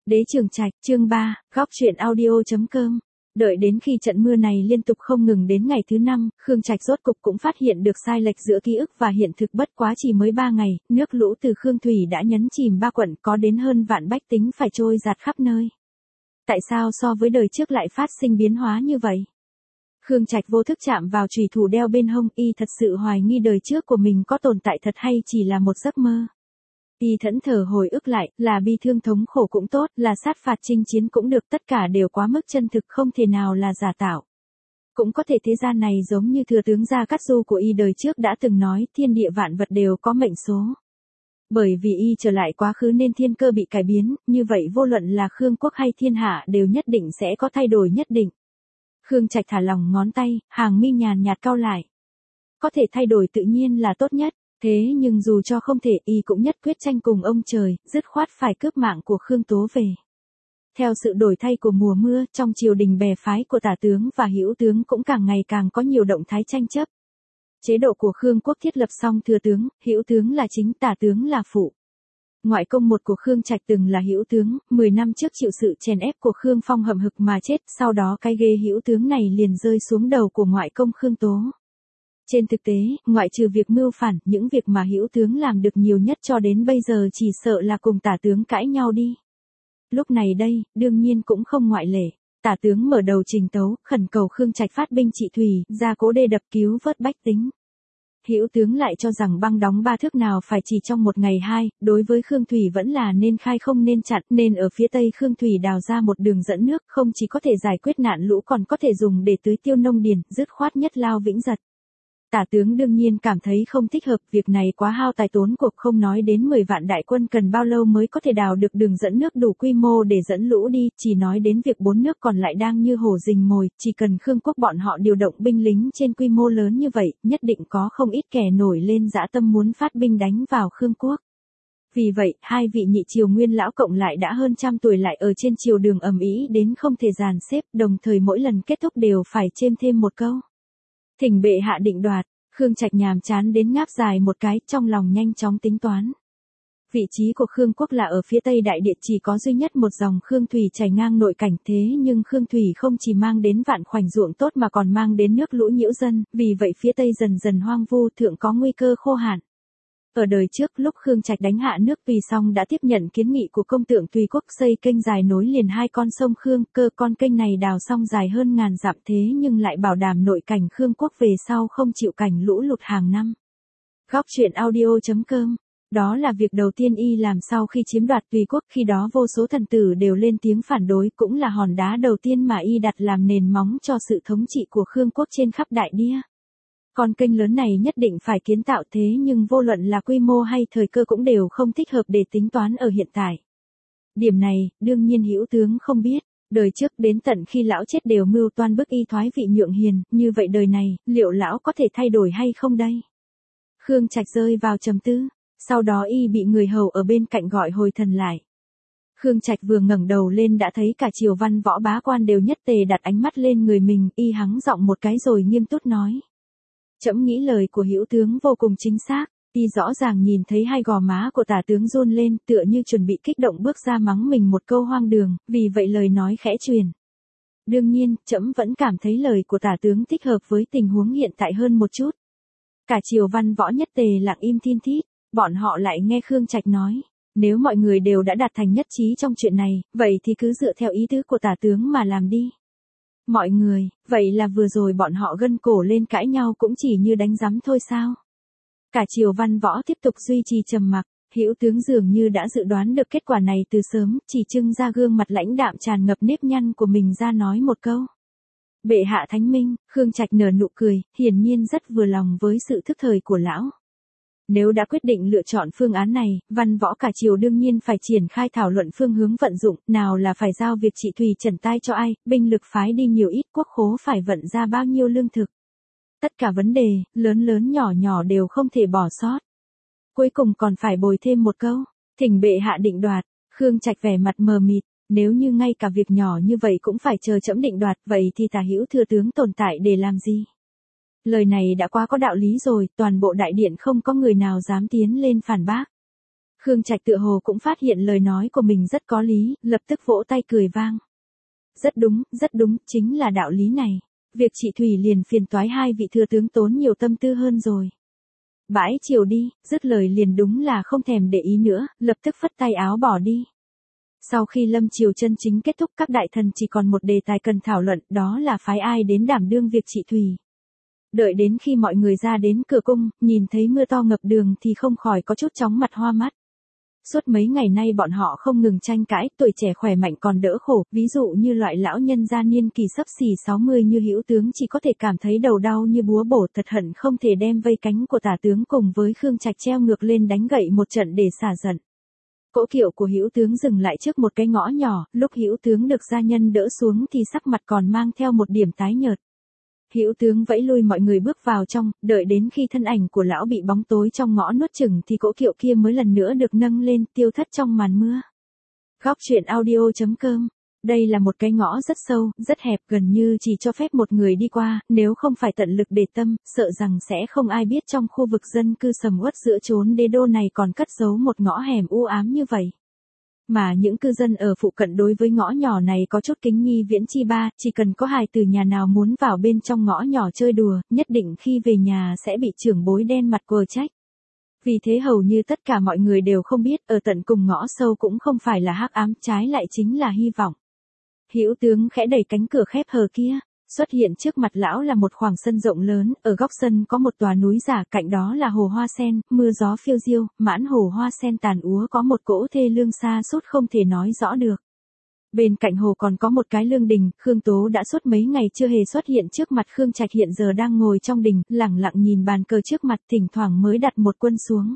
Đế Trường Trạch, chương 3, góc truyện audio.com. Đợi đến khi trận mưa này liên tục không ngừng đến ngày thứ 5, Khương Trạch rốt cục cũng phát hiện được sai lệch giữa ký ức và hiện thực, bất quá chỉ mới 3 ngày, nước lũ từ Khương Thủy đã nhấn chìm 3 quận, có đến hơn vạn bách tính phải trôi dạt khắp nơi. Tại sao so với đời trước lại phát sinh biến hóa như vậy? Khương Trạch vô thức chạm vào chùy thủ đeo bên hông, y thật sự hoài nghi đời trước của mình có tồn tại thật hay chỉ là một giấc mơ. Y thẫn thờ hồi ức lại, là bi thương thống khổ cũng tốt, là sát phạt chinh chiến cũng được, tất cả đều quá mức chân thực, không thể nào là giả tạo. Cũng có thể thế gian này giống như thừa tướng Gia Cát Du của y đời trước đã từng nói, thiên địa vạn vật đều có mệnh số. Bởi vì y trở lại quá khứ nên thiên cơ bị cải biến, như vậy vô luận là Khương quốc hay thiên hạ đều nhất định sẽ có thay đổi nhất định. Khương Trạch thả lỏng ngón tay, hàng mi nhàn nhạt cau lại. Có thể thay đổi tự nhiên là tốt nhất. Thế nhưng dù cho không thể, y cũng nhất quyết tranh cùng ông trời, dứt khoát phải cướp mạng của Khương Tố về. Theo sự đổi thay của mùa mưa, trong triều đình bè phái của tả tướng và hữu tướng cũng càng ngày càng có nhiều động thái tranh chấp. Chế độ của Khương quốc thiết lập xong thừa tướng, hữu tướng là chính, tả tướng là phụ. Ngoại công một của Khương Trạch từng là hữu tướng, 10 năm trước chịu sự chèn ép của Khương Phong hậm hực mà chết, sau đó cái ghế hữu tướng này liền rơi xuống đầu của ngoại công Khương Tố. Trên thực tế, ngoại trừ việc mưu phản, những việc mà hữu tướng làm được nhiều nhất cho đến bây giờ chỉ sợ là cùng tả tướng cãi nhau đi. Lúc này đây, đương nhiên cũng không ngoại lệ. Tả tướng mở đầu trình tấu, khẩn cầu Khương Trạch phát binh trị thủy, ra cố đê đập cứu vớt bách tính. Hữu tướng lại cho rằng băng đóng 3 thước nào phải chỉ trong một ngày 2, đối với Khương Thủy vẫn là nên khai không nên chặn, nên ở phía tây Khương Thủy đào ra một đường dẫn nước, không chỉ có thể giải quyết nạn lũ còn có thể dùng để tưới tiêu nông điền, dứt khoát nhất lao vĩnh giật. Tả tướng đương nhiên cảm thấy không thích hợp, việc này quá hao tài tốn cuộc, không nói đến 10 vạn đại quân cần bao lâu mới có thể đào được đường dẫn nước đủ quy mô để dẫn lũ đi, chỉ nói đến việc 4 nước còn lại đang như hổ rình mồi, chỉ cần Khương quốc bọn họ điều động binh lính trên quy mô lớn như vậy, nhất định có không ít kẻ nổi lên dã tâm muốn phát binh đánh vào Khương quốc. Vì vậy, hai vị nhị triều nguyên lão cộng lại đã hơn 100 tuổi lại ở trên triều đường ầm ĩ đến không thể dàn xếp, đồng thời mỗi lần kết thúc đều phải chêm thêm một câu. Thỉnh bệ hạ định đoạt. Khương Trạch nhàm chán đến ngáp dài một cái, trong lòng nhanh chóng tính toán. Vị trí của Khương quốc là ở phía tây đại địa, chỉ có duy nhất một dòng Khương Thủy chảy ngang nội cảnh, thế nhưng Khương Thủy không chỉ mang đến vạn khoảnh ruộng tốt mà còn mang đến nước lũ nhiễu dân, vì vậy phía tây dần dần hoang vu, thượng có nguy cơ khô hạn. Ở đời trước, lúc Khương Trạch đánh hạ nước Tùy xong đã tiếp nhận kiến nghị của công tượng Tùy quốc xây kênh dài nối liền 2 con sông Khương, con kênh này đào xong dài hơn ngàn dặm, thế nhưng lại bảo đảm nội cảnh Khương quốc về sau không chịu cảnh lũ lụt hàng năm. Góc truyện audio.com. Đó là việc đầu tiên y làm sau khi chiếm đoạt Tùy quốc, khi đó vô số thần tử đều lên tiếng phản đối, cũng là hòn đá đầu tiên mà y đặt làm nền móng cho sự thống trị của Khương quốc trên khắp đại địa. Con kênh lớn này nhất định phải kiến tạo, thế nhưng vô luận là quy mô hay thời cơ cũng đều không thích hợp để tính toán ở hiện tại. Điểm này, đương nhiên hữu tướng không biết, đời trước đến tận khi lão chết đều mưu toan bức y thoái vị nhượng hiền, như vậy đời này, liệu lão có thể thay đổi hay không đây? Khương Trạch rơi vào trầm tư, sau đó y bị người hầu ở bên cạnh gọi hồi thần lại. Khương Trạch vừa ngẩng đầu lên đã thấy cả triều văn võ bá quan đều nhất tề đặt ánh mắt lên người mình, y hắng giọng một cái rồi nghiêm túc nói. Trẫm nghĩ lời của hữu tướng vô cùng chính xác, y rõ ràng nhìn thấy hai gò má của tả tướng run lên, tựa như chuẩn bị kích động bước ra mắng mình một câu hoang đường, vì vậy lời nói khẽ truyền. Đương nhiên, trẫm vẫn cảm thấy lời của tả tướng thích hợp với tình huống hiện tại hơn một chút. Cả triều văn võ nhất tề lặng im thiên thít, bọn họ lại nghe Khương Trạch nói, nếu mọi người đều đã đạt thành nhất trí trong chuyện này, vậy thì cứ dựa theo ý tứ của tả tướng mà làm đi. Mọi người, vậy là vừa rồi bọn họ gân cổ lên cãi nhau cũng chỉ như đánh rắm thôi sao? Cả triều văn võ tiếp tục duy trì trầm mặc, hữu tướng dường như đã dự đoán được kết quả này từ sớm, chỉ trưng ra gương mặt lãnh đạm tràn ngập nếp nhăn của mình ra nói một câu. Bệ hạ thánh minh. Khương Trạch nở nụ cười, hiển nhiên rất vừa lòng với sự thức thời của lão. Nếu đã quyết định lựa chọn phương án này, văn võ cả triều đương nhiên phải triển khai thảo luận phương hướng vận dụng, nào là phải giao việc trị thủy trần tai cho ai, binh lực phái đi nhiều ít, quốc khố phải vận ra bao nhiêu lương thực. Tất cả vấn đề, lớn lớn nhỏ nhỏ đều không thể bỏ sót. Cuối cùng còn phải bồi thêm một câu, thỉnh bệ hạ định đoạt. Khương Trạch vẻ mặt mờ mịt, nếu như ngay cả việc nhỏ như vậy cũng phải chờ trẫm định đoạt, vậy thì tả hữu thừa tướng tồn tại để làm gì? Lời này đã quá có đạo lý rồi, toàn bộ đại điện không có người nào dám tiến lên phản bác. Khương Trạch tựa hồ cũng phát hiện lời nói của mình rất có lý, lập tức vỗ tay cười vang. Rất đúng, chính là đạo lý này. Việc chị Thủy liền phiền toái hai vị thừa tướng tốn nhiều tâm tư hơn rồi. Bãi chiều đi, dứt lời liền đúng là không thèm để ý nữa, lập tức phất tay áo bỏ đi. Sau khi lâm triều chân chính kết thúc, các đại thần chỉ còn một đề tài cần thảo luận, đó là phái ai đến đảm đương việc trị Thủy. Đợi đến khi mọi người ra đến cửa cung, nhìn thấy mưa to ngập đường thì không khỏi có chút chóng mặt hoa mắt. Suốt mấy ngày nay bọn họ không ngừng tranh cãi, tuổi trẻ khỏe mạnh còn đỡ khổ, ví dụ như loại lão nhân gia niên kỳ sắp xỉ 60 như Hữu tướng chỉ có thể cảm thấy đầu đau như búa bổ, thật hận không thể đem vây cánh của Tả tướng cùng với Khương Trạch treo ngược lên đánh gậy một trận để xả giận. Cỗ kiệu của Hữu tướng dừng lại trước một cái ngõ nhỏ, lúc Hữu tướng được gia nhân đỡ xuống thì sắc mặt còn mang theo một điểm tái nhợt. Hữu tướng vẫy lui mọi người bước vào trong, đợi đến khi thân ảnh của lão bị bóng tối trong ngõ nuốt chửng thì cỗ kiệu kia mới lần nữa được nâng lên, tiêu thất trong màn mưa. Góc truyện audio.com. Đây là một cái ngõ rất sâu, rất hẹp, gần như chỉ cho phép một người đi qua, nếu không phải tận lực để tâm, sợ rằng sẽ không ai biết trong khu vực dân cư sầm uất giữa chốn đế đô này còn cất giấu một ngõ hẻm u ám như vậy. Mà những cư dân ở phụ cận đối với ngõ nhỏ này có chút kính nhi viễn chi ba, chỉ cần có hài từ nhà nào muốn vào bên trong ngõ nhỏ chơi đùa, nhất định khi về nhà sẽ bị trưởng bối đen mặt quờ trách. Vì thế hầu như tất cả mọi người đều không biết, ở tận cùng ngõ sâu cũng không phải là hắc ám, trái lại chính là hy vọng. Hữu tướng khẽ đẩy cánh cửa khép hờ kia, xuất hiện trước mặt lão là một khoảng sân rộng lớn, ở góc sân có một tòa núi giả, cạnh đó là hồ hoa sen, mưa gió phiêu diêu, mãn hồ hoa sen tàn úa, có một cỗ thê lương xa sút không thể nói rõ được. Bên cạnh hồ còn có một cái lương đình, Khương Tố đã suốt mấy ngày chưa hề xuất hiện trước mặt Khương Trạch, hiện giờ đang ngồi trong đình, lẳng lặng nhìn bàn cờ trước mặt, thỉnh thoảng mới đặt một quân xuống.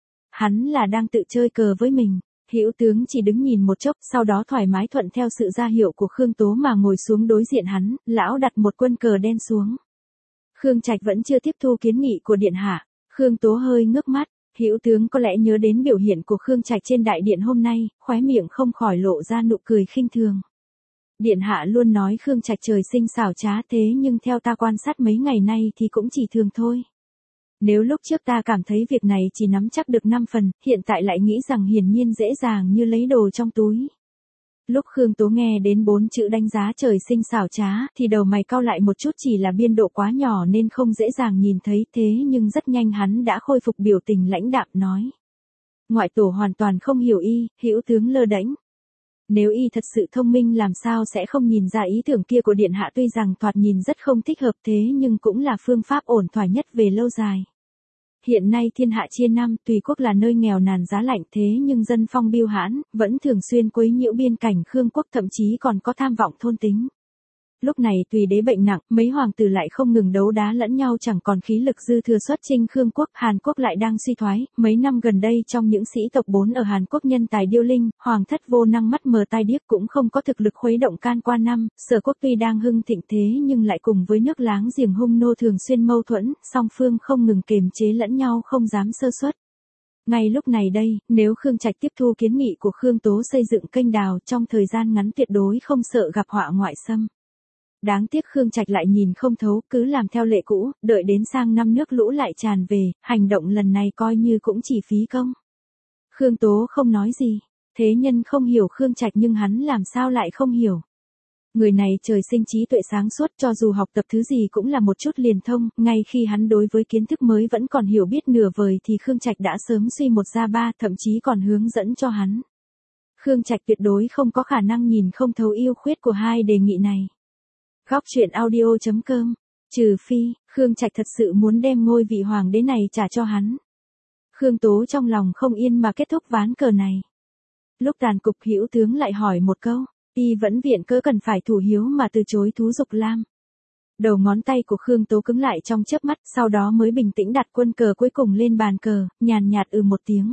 Hắn là đang tự chơi cờ với mình. Hữu tướng chỉ đứng nhìn một chốc, sau đó thoải mái thuận theo sự ra hiệu của Khương Tố mà ngồi xuống đối diện hắn, lão đặt một quân cờ đen xuống. Khương Trạch vẫn chưa tiếp thu kiến nghị của điện hạ, Khương Tố hơi ngước mắt, Hữu tướng có lẽ nhớ đến biểu hiện của Khương Trạch trên đại điện hôm nay, khóe miệng không khỏi lộ ra nụ cười khinh thường. Điện hạ luôn nói Khương Trạch trời sinh xảo trá, thế nhưng theo ta quan sát mấy ngày nay thì cũng chỉ thường thôi. Nếu lúc trước ta cảm thấy việc này chỉ nắm chắc được 5 phần, hiện tại lại nghĩ rằng hiển nhiên dễ dàng như lấy đồ trong túi. Lúc Khương Tố nghe đến 4 chữ đánh giá trời sinh xảo trá, thì đầu mày cau lại một chút, chỉ là biên độ quá nhỏ nên không dễ dàng nhìn thấy, thế nhưng rất nhanh hắn đã khôi phục biểu tình lãnh đạm nói. Ngoại tổ hoàn toàn không hiểu y, Hữu tướng lơ đễnh. Nếu y thật sự thông minh làm sao sẽ không nhìn ra ý tưởng kia của điện hạ, tuy rằng thoạt nhìn rất không thích hợp, thế nhưng cũng là phương pháp ổn thỏa nhất về lâu dài. Hiện nay thiên hạ chia năm, tùy quốc là nơi nghèo nàn giá lạnh, thế nhưng dân phong biêu hãn, vẫn thường xuyên quấy nhiễu biên cảnh Khương quốc, thậm chí còn có tham vọng thôn tính. Lúc này tùy đế bệnh nặng, mấy hoàng tử lại không ngừng đấu đá lẫn nhau, chẳng còn khí lực dư thừa xuất chinh Khương quốc, Hàn Quốc lại đang suy thoái, mấy năm gần đây trong những sĩ tộc 4 ở Hàn Quốc nhân tài điêu linh, hoàng thất vô năng mắt mờ tai điếc, cũng không có thực lực khuấy động can qua năm, Sở quốc tuy đang hưng thịnh thế nhưng lại cùng với nước láng giềng hung nô thường xuyên mâu thuẫn, song phương không ngừng kiềm chế lẫn nhau, không dám sơ suất. Ngay lúc này đây, nếu Khương Trạch tiếp thu kiến nghị của Khương Tố xây dựng kênh đào, trong thời gian ngắn tuyệt đối không sợ gặp họa ngoại xâm. Đáng tiếc Khương Trạch lại nhìn không thấu, cứ làm theo lệ cũ, đợi đến sang năm nước lũ lại tràn về, hành động lần này coi như cũng chỉ phí công. Khương Tố không nói gì, thế nhân không hiểu Khương Trạch nhưng hắn làm sao lại không hiểu. Người này trời sinh trí tuệ sáng suốt, cho dù học tập thứ gì cũng là một chút liền thông, ngay khi hắn đối với kiến thức mới vẫn còn hiểu biết nửa vời thì Khương Trạch đã sớm suy một ra ba, thậm chí còn hướng dẫn cho hắn. Khương Trạch tuyệt đối không có khả năng nhìn không thấu ưu khuyết của hai đề nghị này. Góc truyện audio.com. Trừ phi, Khương Trạch thật sự muốn đem ngôi vị hoàng đế này trả cho hắn. Khương Tố trong lòng không yên mà kết thúc ván cờ này. Lúc tàn cục, Hữu tướng lại hỏi một câu, y vẫn viện cớ cần phải thủ hiếu mà từ chối thú dục lam. Đầu ngón tay của Khương Tố cứng lại trong chớp mắt, sau đó mới bình tĩnh đặt quân cờ cuối cùng lên bàn cờ, nhàn nhạt một tiếng.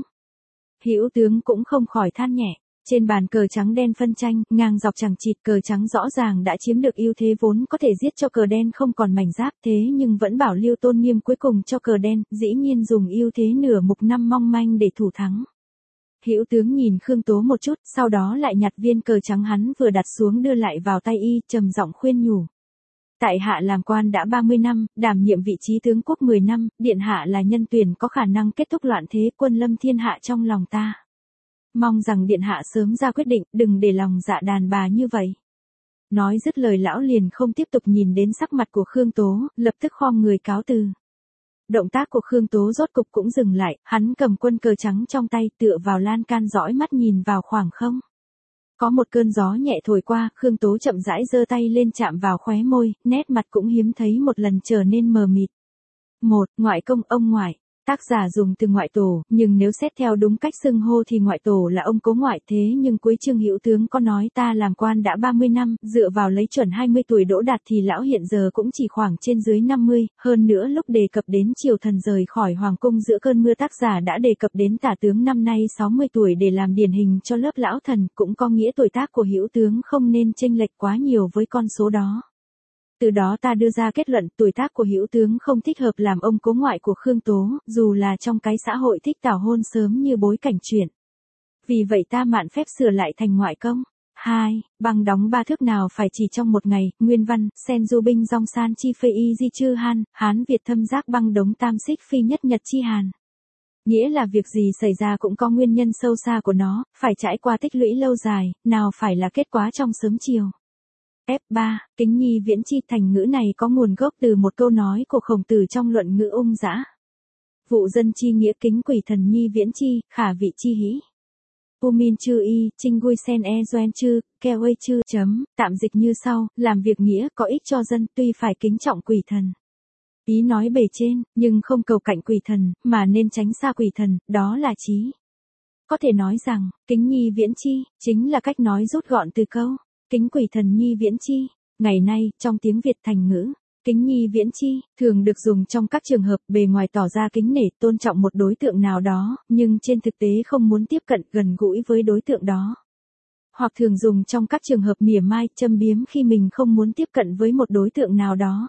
Hữu tướng cũng không khỏi than nhẹ. Trên bàn cờ trắng đen phân tranh, ngang dọc chẳng chịt, cờ trắng rõ ràng đã chiếm được ưu thế, vốn có thể giết cho cờ đen không còn mảnh giáp, thế nhưng vẫn bảo lưu tôn nghiêm cuối cùng cho cờ đen, dĩ nhiên dùng ưu thế nửa mục năm mong manh để thủ thắng. Hữu tướng nhìn Khương Tố một chút, sau đó lại nhặt viên cờ trắng hắn vừa đặt xuống đưa lại vào tay y, trầm giọng khuyên nhủ. Tại hạ làm quan đã 30 năm, đảm nhiệm vị trí tướng quốc 10 năm, điện hạ là nhân tuyển có khả năng kết thúc loạn thế quân lâm thiên hạ trong lòng ta. Mong rằng điện hạ sớm ra quyết định, đừng để lòng dạ đàn bà như vậy. Nói dứt lời lão liền không tiếp tục nhìn đến sắc mặt của Khương Tố, lập tức khom người cáo từ. Động tác của Khương Tố rốt cục cũng dừng lại, hắn cầm quân cờ trắng trong tay tựa vào lan can dõi mắt nhìn vào khoảng không. Có một cơn gió nhẹ thổi qua, Khương Tố chậm rãi giơ tay lên chạm vào khóe môi, nét mặt cũng hiếm thấy một lần trở nên mờ mịt. Ngoại công ông ngoại. Tác giả dùng từ ngoại tổ, nhưng nếu xét theo đúng cách xưng hô thì ngoại tổ là ông cố ngoại, thế nhưng cuối chương Hữu tướng có nói ta làm quan đã 30 năm, dựa vào lấy chuẩn 20 tuổi đỗ đạt thì lão hiện giờ cũng chỉ khoảng trên dưới 50, hơn nữa lúc đề cập đến triều thần rời khỏi hoàng cung giữa cơn mưa tác giả đã đề cập đến tả tướng năm nay 60 tuổi để làm điển hình cho lớp lão thần, cũng có nghĩa tuổi tác của Hữu tướng không nên chênh lệch quá nhiều với con số đó. Từ đó ta đưa ra kết luận tuổi tác của Hữu tướng không thích hợp làm ông cố ngoại của Khương Tố, dù là trong cái xã hội thích tảo hôn sớm như bối cảnh chuyện. Vì vậy ta mạn phép sửa lại thành ngoại công. 2. Băng đóng 3 thước nào phải chỉ trong một ngày, nguyên văn, sen du binh dong san chi phê y di chư han, Hán Việt thâm giác băng đống tam xích phi nhất nhật chi hàn. Nghĩa là việc gì xảy ra cũng có nguyên nhân sâu xa của nó, phải trải qua tích lũy lâu dài, nào phải là kết quả trong sớm chiều. F3, kính nhi viễn chi thành ngữ này có nguồn gốc từ một câu nói của Khổng Tử trong luận ngữ ung dã. Vụ dân chi nghĩa kính quỷ thần nhi viễn chi, khả vị chi hĩ. Umin chư y, trinh gui sen e doen chư, keo ơi chư, tạm dịch như sau, làm việc nghĩa có ích cho dân tuy phải kính trọng quỷ thần. Ý nói bề trên, nhưng không cầu cạnh quỷ thần, mà nên tránh xa quỷ thần, đó là chí. Có thể nói rằng, kính nhi viễn chi, chính là cách nói rút gọn từ câu. Kính quỷ thần nhi viễn chi. Ngày nay, trong tiếng Việt thành ngữ, kính nhi viễn chi, thường được dùng trong các trường hợp bề ngoài tỏ ra kính nể, tôn trọng một đối tượng nào đó, nhưng trên thực tế không muốn tiếp cận gần gũi với đối tượng đó. Hoặc thường dùng trong các trường hợp mỉa mai, châm biếm khi mình không muốn tiếp cận với một đối tượng nào đó.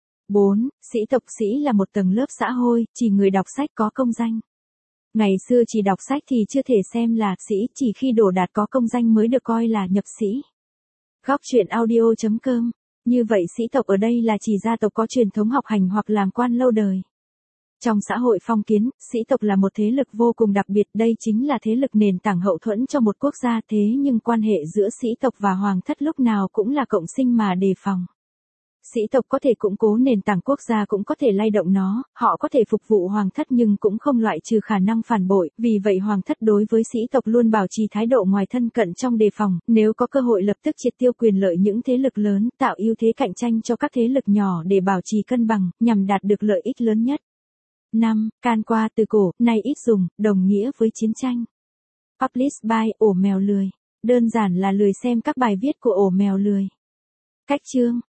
4. Sĩ tộc sĩ là một tầng lớp xã hội, chỉ người đọc sách có công danh. Ngày xưa chỉ đọc sách thì chưa thể xem là sĩ, chỉ khi đổ đạt có công danh mới được coi là nhập sĩ. Góc truyện audio.com. Như vậy sĩ tộc ở đây là chỉ gia tộc có truyền thống học hành hoặc làm quan lâu đời. Trong xã hội phong kiến, sĩ tộc là một thế lực vô cùng đặc biệt, đây chính là thế lực nền tảng hậu thuẫn cho một quốc gia, thế nhưng quan hệ giữa sĩ tộc và hoàng thất lúc nào cũng là cộng sinh mà đề phòng. Sĩ tộc có thể củng cố nền tảng quốc gia cũng có thể lay động nó, họ có thể phục vụ hoàng thất nhưng cũng không loại trừ khả năng phản bội, vì vậy hoàng thất đối với sĩ tộc luôn bảo trì thái độ ngoài thân cận trong đề phòng, nếu có cơ hội lập tức triệt tiêu quyền lợi những thế lực lớn, tạo ưu thế cạnh tranh cho các thế lực nhỏ để bảo trì cân bằng, nhằm đạt được lợi ích lớn nhất. 5. Can qua từ cổ, nay ít dùng, đồng nghĩa với chiến tranh. Published by ổ mèo lười. Đơn giản là lười xem các bài viết của ổ mèo lười. Cách chương.